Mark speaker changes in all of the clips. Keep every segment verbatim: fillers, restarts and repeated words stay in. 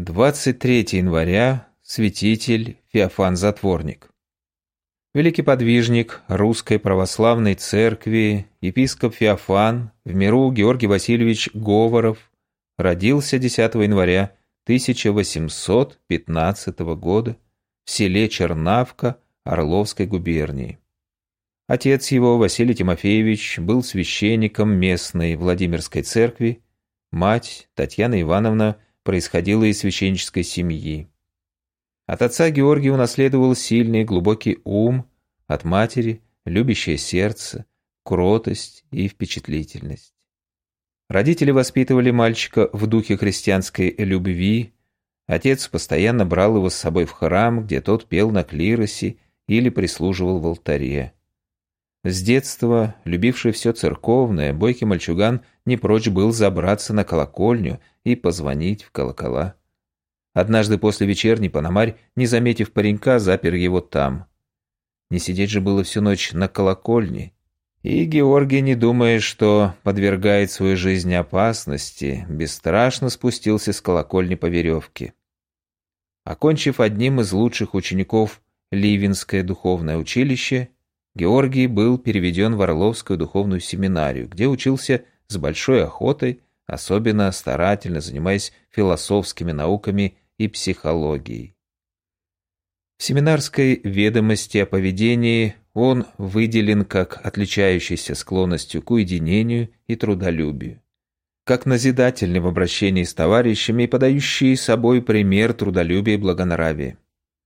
Speaker 1: двадцать третьего января. Святитель Феофан Затворник. Великий подвижник Русской Православной Церкви, епископ Феофан, в миру Георгий Васильевич Говоров, родился десятого января тысяча восемьсот пятнадцатого года в селе Чернавка Орловской губернии. Отец его, Василий Тимофеевич, был священником местной Владимирской церкви, мать, Татьяна Ивановна, происходила из священнической семьи. От отца Георгий унаследовал сильный глубокий ум, от матери – любящее сердце, кротость и впечатлительность. Родители воспитывали мальчика в духе христианской любви. Отец постоянно брал его с собой в храм, где тот пел на клиросе или прислуживал в алтаре. С детства, любивший все церковное, бойкий мальчуган не прочь был забраться на колокольню и позвонить в колокола. Однажды после вечерней Пономарь, не заметив паренька, запер его там. Не сидеть же было всю ночь на колокольне. И Георгий, не думая, что подвергает свою жизнь опасности, бесстрашно спустился с колокольни по веревке. Окончив одним из лучших учеников Ливенское духовное училище, Георгий был переведен в Орловскую духовную семинарию, где учился с большой охотой, особенно старательно занимаясь философскими науками и психологией. В семинарской ведомости о поведении он выделен как отличающийся склонностью к уединению и трудолюбию, как назидательный в обращении с товарищами и подающий собой пример трудолюбия и благонравия.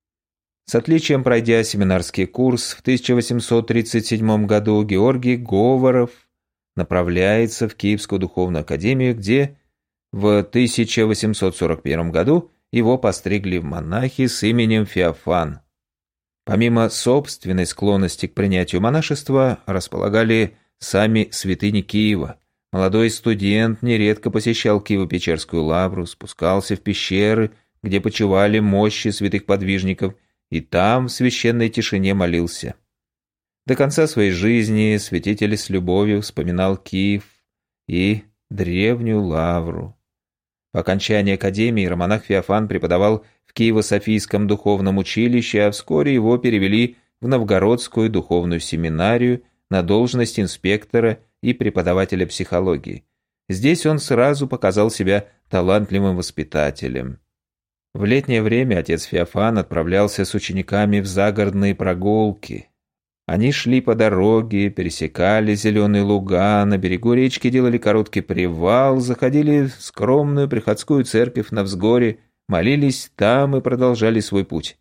Speaker 1: С отличием пройдя семинарский курс, в тысяча восемьсот тридцать седьмом году Георгий Говоров направляется в Киевскую духовную академию, где в тысяча восемьсот сорок первом году его постригли в монахи с именем Феофан. Помимо собственной склонности к принятию монашества, располагали сами святыни Киева. Молодой студент нередко посещал Киево-Печерскую лавру, спускался в пещеры, где почивали мощи святых подвижников, и там в священной тишине молился. До конца своей жизни святитель с любовью вспоминал Киев и древнюю лавру. По окончании академии романах Феофан преподавал в Киево-Софийском духовном училище, а вскоре его перевели в Новгородскую духовную семинарию на должность инспектора и преподавателя психологии. Здесь он сразу показал себя талантливым воспитателем. В летнее время отец Феофан отправлялся с учениками в загородные прогулки. Они шли по дороге, пересекали зеленые луга, на берегу речки делали короткий привал, заходили в скромную приходскую церковь на взгоре, молились там и продолжали свой путь.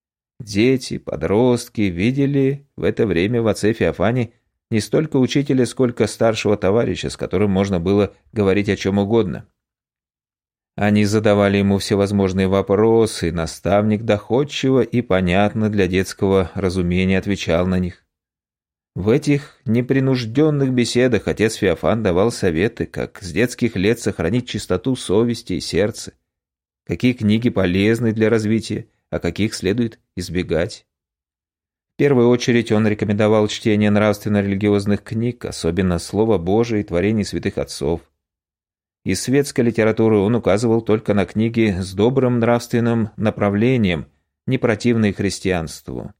Speaker 1: Дети, подростки видели в это время в отце Феофане не столько учителя, сколько старшего товарища, с которым можно было говорить о чем угодно. Они задавали ему всевозможные вопросы, наставник доходчиво и понятно для детского разумения отвечал на них. В этих непринужденных беседах отец Феофан давал советы, как с детских лет сохранить чистоту совести и сердца, какие книги полезны для развития, а каких следует избегать. В первую очередь он рекомендовал чтение нравственно-религиозных книг, особенно Слова Божие и творений святых отцов. Из светской литературы он указывал только на книги с добрым нравственным направлением, не противные христианству.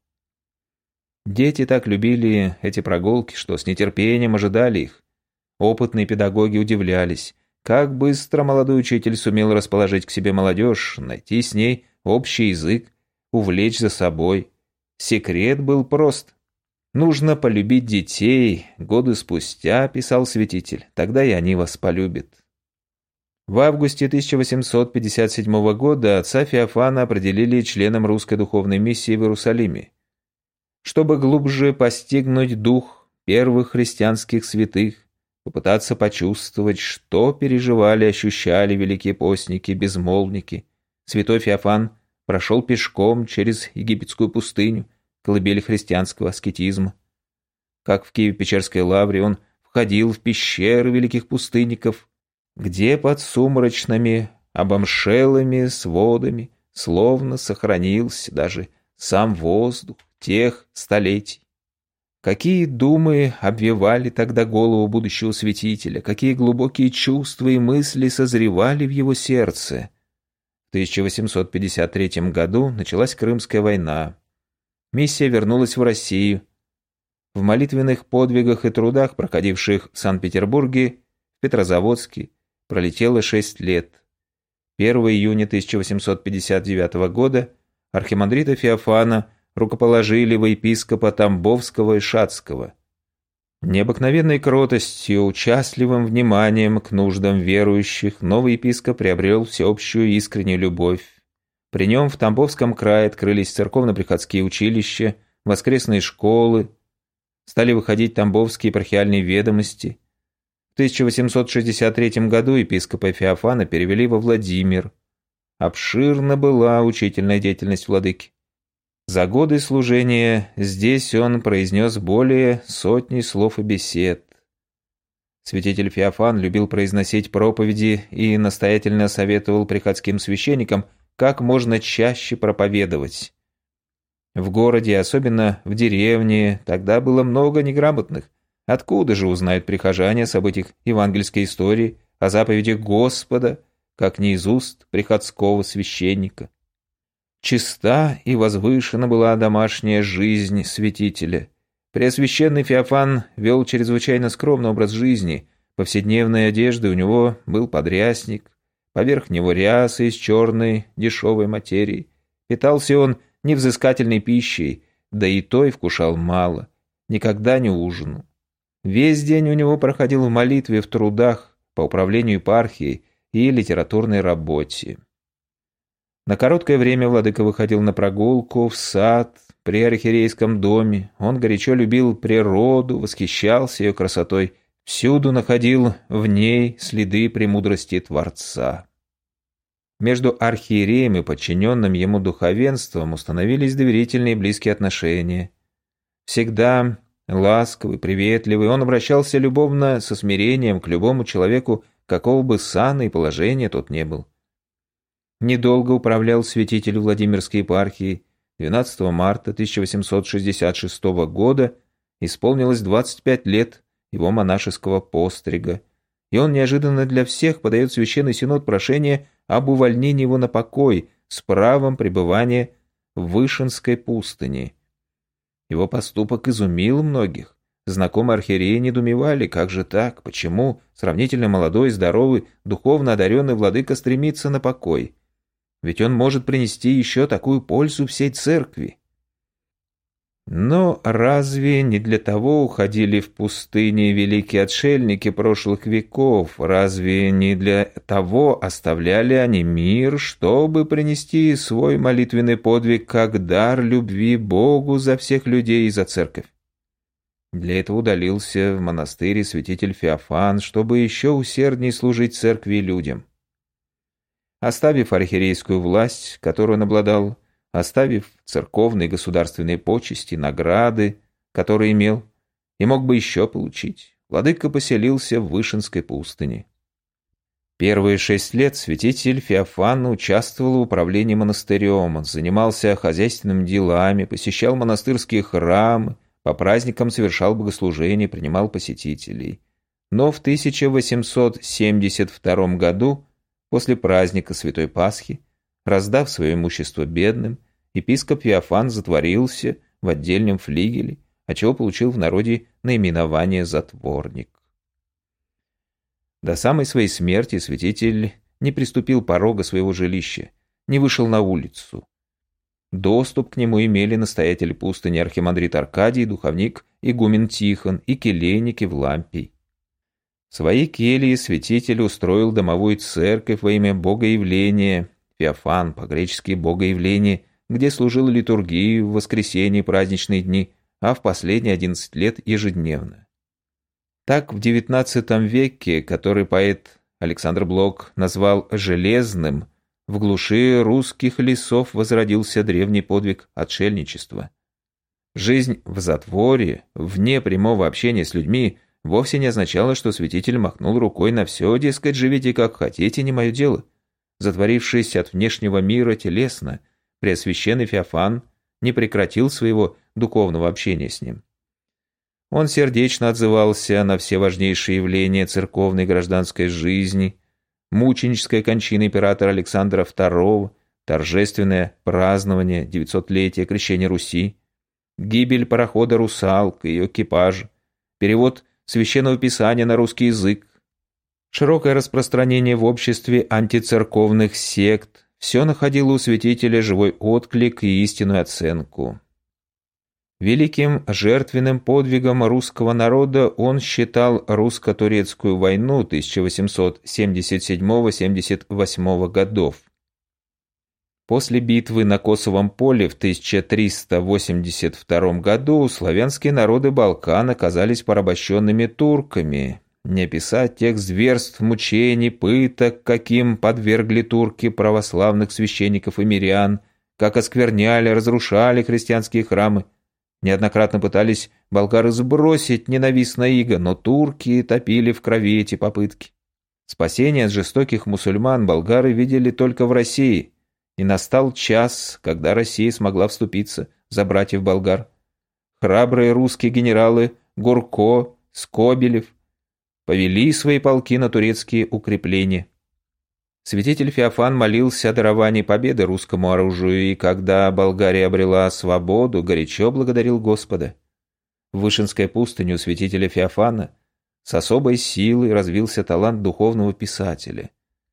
Speaker 1: Дети так любили эти прогулки, что с нетерпением ожидали их. Опытные педагоги удивлялись, как быстро молодой учитель сумел расположить к себе молодежь, найти с ней общий язык, увлечь за собой. Секрет был прост. «Нужно полюбить детей, годы спустя», — писал святитель, — «тогда и они вас полюбят». В августе тысяча восемьсот пятьдесят седьмого года отца Феофана определили членом русской духовной миссии в Иерусалиме. Чтобы глубже постигнуть дух первых христианских святых, попытаться почувствовать, что переживали и ощущали великие постники, безмолвники, святой Феофан прошел пешком через египетскую пустыню, колыбель христианского аскетизма. Как в Киево-Печерской лавре он входил в пещеры великих пустынников, где под сумрачными, обомшелыми сводами словно сохранился даже сам воздух тех столетий. Какие думы обвевали тогда голову будущего святителя, какие глубокие чувства и мысли созревали в его сердце. В тысяча восемьсот пятьдесят третьем году началась Крымская война. Миссия вернулась в Россию. В молитвенных подвигах и трудах, проходивших в Санкт-Петербурге, в Петрозаводске, пролетело шесть лет. первого июня тысяча восемьсот пятьдесят девятого года архимандрита Феофана рукоположили во епископа Тамбовского и Шацкого. Необыкновенной кротостью, участливым вниманием к нуждам верующих новый епископ приобрел всеобщую искреннюю любовь. При нем в Тамбовском крае открылись церковно-приходские училища, воскресные школы, стали выходить тамбовские епархиальные ведомости. В тысяча восемьсот шестьдесят третьем году епископа Феофана перевели во Владимир. Обширна была учительная деятельность владыки. За годы служения здесь он произнес более сотни слов и бесед. Святитель Феофан любил произносить проповеди и настоятельно советовал приходским священникам как можно чаще проповедовать. В городе, особенно в деревне, тогда было много неграмотных. Откуда же узнают прихожане о событиях евангельской истории, о заповедях Господа, как не из уст приходского священника? Чиста и возвышена была домашняя жизнь святителя. Преосвященный Феофан вел чрезвычайно скромный образ жизни. Повседневной одеждой у него был подрясник, поверх него ряса из черной дешевой материи. Питался он невзыскательной пищей, да и той вкушал мало, никогда не ужинал. Весь день у него проходил в молитве, в трудах по управлению епархией и литературной работе. На короткое время владыка выходил на прогулку в сад при архиерейском доме. Он горячо любил природу, восхищался ее красотой, всюду находил в ней следы премудрости Творца. Между архиереем и подчиненным ему духовенством установились доверительные и близкие отношения. Всегда ласковый, приветливый, он обращался любовно, со смирением к любому человеку, какого бы сана и положения тот не был. Недолго управлял святитель Владимирской епархии. двенадцатого марта тысяча восемьсот шестьдесят шестого года исполнилось двадцать пять лет его монашеского пострига, и он неожиданно для всех подает Священный Синод прошение об увольнении его на покой с правом пребывания в Вышинской пустыне. Его поступок изумил многих. Знакомые архиереи недоумевали, как же так, почему сравнительно молодой, здоровый, духовно одаренный владыка стремится на покой. Ведь он может принести еще такую пользу всей церкви. Но разве не для того уходили в пустыне великие отшельники прошлых веков? Разве не для того оставляли они мир, чтобы принести свой молитвенный подвиг как дар любви Богу за всех людей и за церковь? Для этого удалился в монастырь святитель Феофан, чтобы еще усерднее служить церкви и людям. Оставив архиерейскую власть, которую он обладал, оставив церковные и государственные почести, награды, которые имел, и мог бы еще получить, владыка поселился в Вышинской пустыне. Первые шесть лет святитель Феофан участвовал в управлении монастырем, он занимался хозяйственными делами, посещал монастырские храмы, по праздникам совершал богослужения, принимал посетителей. Но в тысяча восемьсот семьдесят втором году, после праздника Святой Пасхи, раздав свое имущество бедным, епископ Феофан затворился в отдельном флигеле, отчего получил в народе наименование «затворник». До самой своей смерти святитель не приступил порога своего жилища, не вышел на улицу. Доступ к нему имели настоятель пустыни архимандрит Аркадий, духовник игумен Тихон и келейник Евлампий. В своей келье святитель устроил домовую церковь во имя Богоявления, Феофан, по-гречески Богоявление, где служил литургию в воскресенье и праздничные дни, а в последние одиннадцать лет ежедневно. Так в девятнадцатом веке, который поэт Александр Блок назвал «железным», в глуши русских лесов возродился древний подвиг отшельничества. Жизнь в затворе, вне прямого общения с людьми, вовсе не означало, что святитель махнул рукой на все, дескать, живите как хотите, не мое дело. Затворившись от внешнего мира телесно, преосвященный Феофан не прекратил своего духовного общения с ним. Он сердечно отзывался на все важнейшие явления церковной и гражданской жизни, мученическая кончина императора Александра второго, торжественное празднование девятисотлетия крещения Руси, гибель парохода «Русалка» и ее экипажа, перевод Священного Писания на русский язык, широкое распространение в обществе антицерковных сект – все находило у святителя живой отклик и истинную оценку. Великим жертвенным подвигом русского народа он считал русско-турецкую войну тысяча восемьсот семьдесят седьмого — семьдесят восьмого годов. После битвы на Косовом поле в тысяча триста восемьдесят втором году славянские народы Балкан оказались порабощенными турками. Не описать тех зверств, мучений, пыток, каким подвергли турки православных священников и мирян, как оскверняли, разрушали христианские храмы. Неоднократно пытались болгары сбросить ненавистное иго, но турки топили в крови эти попытки. Спасение от жестоких мусульман болгары видели только в России, и настал час, когда Россия смогла вступиться за братьев болгар. Храбрые русские генералы Гурко, Скобелев повели свои полки на турецкие укрепления. Святитель Феофан молился о даровании победы русскому оружию, и когда Болгария обрела свободу, горячо благодарил Господа. В Вышинской пустыне у святителя Феофана с особой силой развился талант духовного писателя.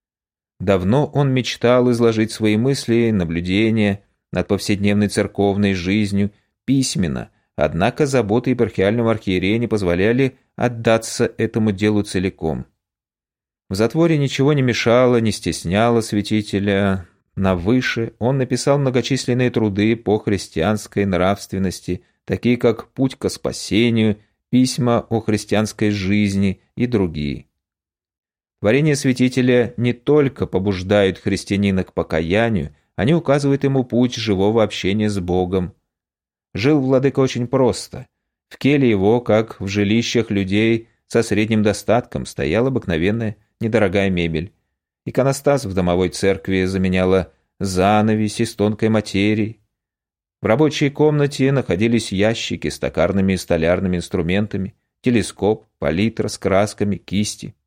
Speaker 1: Давно он мечтал изложить свои мысли, наблюдения над повседневной церковной жизнью письменно, однако заботы епархиального архиерея не позволяли отдаться этому делу целиком. В затворе ничего не мешало, не стесняло святителя. На Выше он написал многочисленные труды по христианской нравственности, такие как «Путь ко спасению», «Письма о христианской жизни» и другие. Творения святителя не только побуждают христианина к покаянию, они указывают ему путь живого общения с Богом. Жил владыка очень просто. В келье его, как в жилищах людей со средним достатком, стояла обыкновенная недорогая мебель. Иконостас в домовой церкви заменяла занавесь из тонкой материи. В рабочей комнате находились ящики с токарными и столярными инструментами, телескоп, палитра с красками, кисти.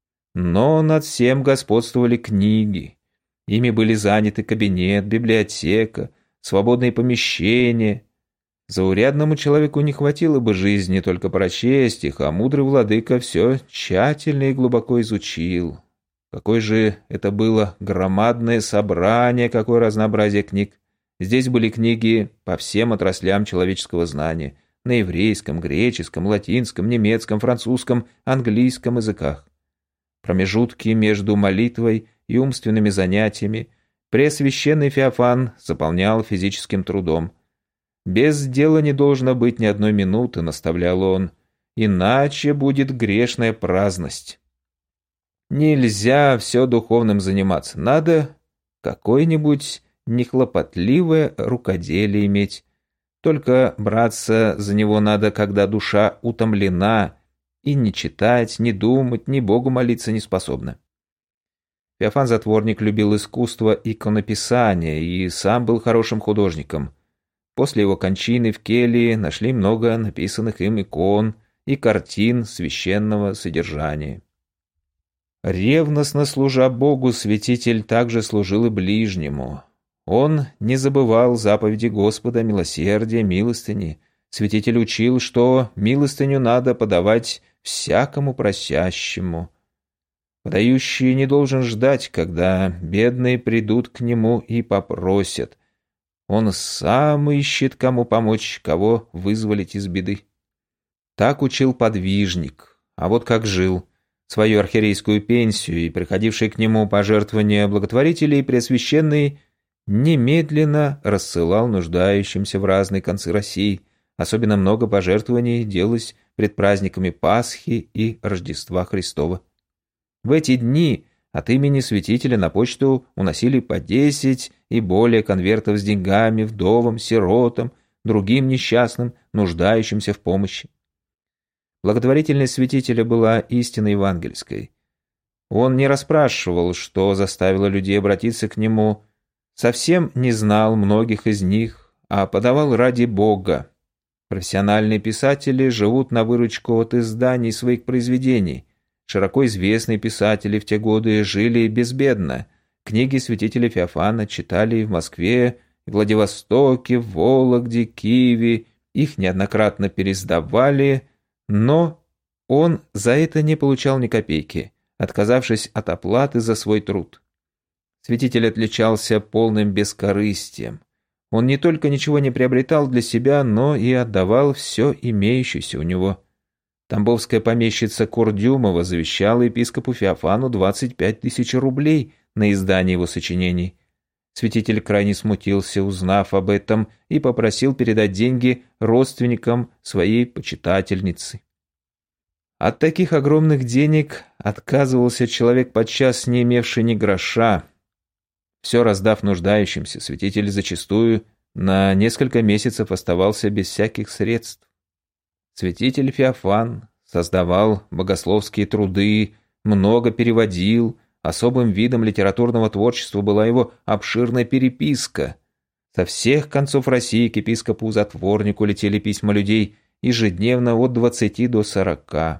Speaker 1: Но над всем господствовали книги. Ими были заняты кабинет, библиотека, свободные помещения. Заурядному человеку не хватило бы жизни только прочесть их, а мудрый владыка все тщательно и глубоко изучил. Какое же это было громадное собрание, какое разнообразие книг. Здесь были книги по всем отраслям человеческого знания, на еврейском, греческом, латинском, немецком, французском, английском языках. Промежутки между молитвой и умственными занятиями Преосвященный Феофан заполнял физическим трудом. «Без дела не должно быть ни одной минуты», — наставлял он, — «иначе будет грешная праздность». Нельзя все духовным заниматься, надо какое-нибудь нехлопотливое рукоделие иметь. Только браться за него надо, когда душа утомлена, и ни читать, ни думать, ни Богу молиться не способна. Феофан Затворник любил искусство иконописания и сам был хорошим художником. После его кончины в келье нашли много написанных им икон и картин священного содержания. Ревностно служа Богу, святитель также служил и ближнему. Он не забывал заповеди Господа, милосердия, милостыни. Святитель учил, что милостыню надо подавать всякому просящему. Подающий не должен ждать, когда бедные придут к нему и попросят. Он сам ищет, кому помочь, кого вызволить из беды. Так учил подвижник. А вот как жил. Свою архиерейскую пенсию и приходившие к нему пожертвования благотворителей Преосвященный немедленно рассылал нуждающимся в разные концы России. Особенно много пожертвований делалось пред праздниками Пасхи и Рождества Христова. В эти дни от имени святителя на почту уносили по десять и более конвертов с деньгами вдовам, сиротам, другим несчастным, нуждающимся в помощи. Благотворительность святителя была истинно евангельской. Он не расспрашивал, что заставило людей обратиться к нему, совсем не знал многих из них, а подавал ради Бога. Профессиональные писатели живут на выручку от изданий своих произведений. широко известные писатели в те годы жили безбедно. Книги святителя Феофана читали в Москве, Владивостоке, Вологде, Киеве, их неоднократно пересдавали, но он за это не получал ни копейки, отказавшись от оплаты за свой труд. Святитель отличался полным бескорыстием. Он не только ничего не приобретал для себя, но и отдавал все имеющееся у него. Тамбовская помещица Курдюмова завещала епископу Феофану двадцать пять тысяч рублей на издание его сочинений. Святитель крайне смутился, узнав об этом, и попросил передать деньги родственникам своей почитательницы. От таких огромных денег отказывался человек, подчас не имевший ни гроша. Все раздав нуждающимся, святитель зачастую на несколько месяцев оставался без всяких средств. Святитель Феофан создавал богословские труды, много переводил, особым видом литературного творчества была его обширная переписка. Со всех концов России к епископу-затворнику летели письма людей ежедневно от двадцати до сорока,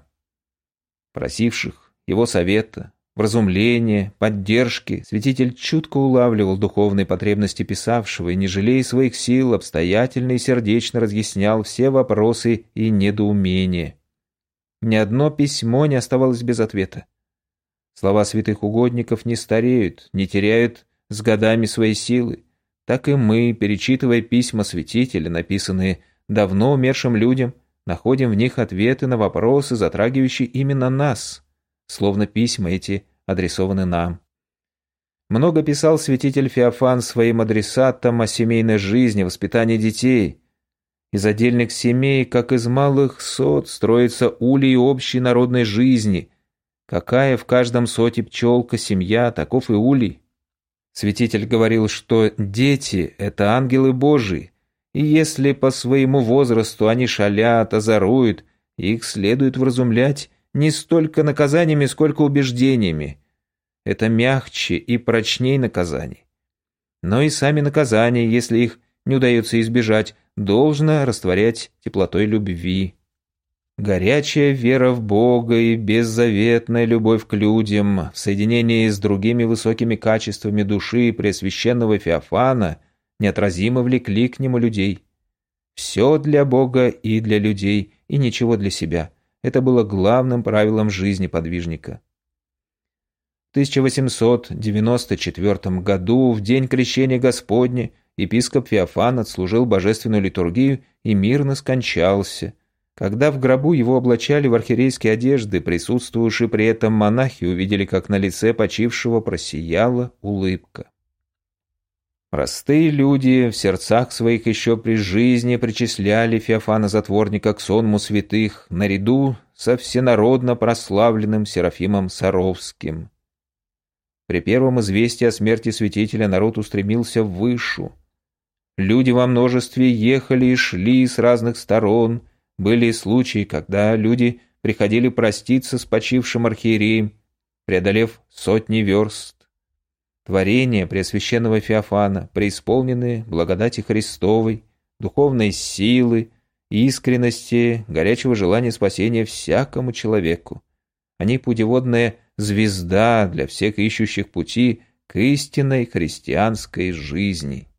Speaker 1: просивших его совета, вразумления, поддержки. Святитель чутко улавливал духовные потребности писавшего и, не жалея своих сил, обстоятельно и сердечно разъяснял все вопросы и недоумения. Ни одно письмо не оставалось без ответа. Слова святых угодников не стареют, не теряют с годами своей силы. Так и мы, перечитывая письма святителя, написанные давно умершим людям, находим в них ответы на вопросы, затрагивающие именно нас, словно письма эти адресованы нам. Много писал святитель Феофан своим адресатам о семейной жизни, воспитании детей. Из отдельных семей, как из малых сот, строится улей общей народной жизни. Какая в каждом соте пчелка, семья, таков и улей. Святитель говорил, что дети – это ангелы Божии, и если по своему возрасту они шалят, озоруют, их следует вразумлять не столько наказаниями, сколько убеждениями. Это мягче и прочней наказаний. Но и сами наказания, если их не удается избежать, должно растворять теплотой любви. Горячая вера в Бога и беззаветная любовь к людям в соединении с другими высокими качествами души Преосвященного Феофана неотразимо влекли к нему людей. Все для Бога и для людей, и ничего для себя. Это было главным правилом жизни подвижника. В тысяча восемьсот девяносто четвёртом году, в день Крещения Господня, епископ Феофан отслужил божественную литургию и мирно скончался. Когда в гробу его облачали в архиерейские одежды, присутствовавшие при этом монахи увидели, как на лице почившего просияла улыбка. Простые люди в сердцах своих еще при жизни причисляли Феофана-затворника к сонму святых наряду со всенародно прославленным Серафимом Саровским. При первом известии о смерти святителя народ устремился в Вышу. Люди во множестве ехали и шли с разных сторон. Были случаи, когда люди приходили проститься с почившим архиереем, преодолев сотни верст. Творения Преосвященного Феофана, преисполненные благодати Христовой, духовной силы, искренности, горячего желания спасения всякому человеку. Они путеводная звезда для всех ищущих пути к истинной христианской жизни.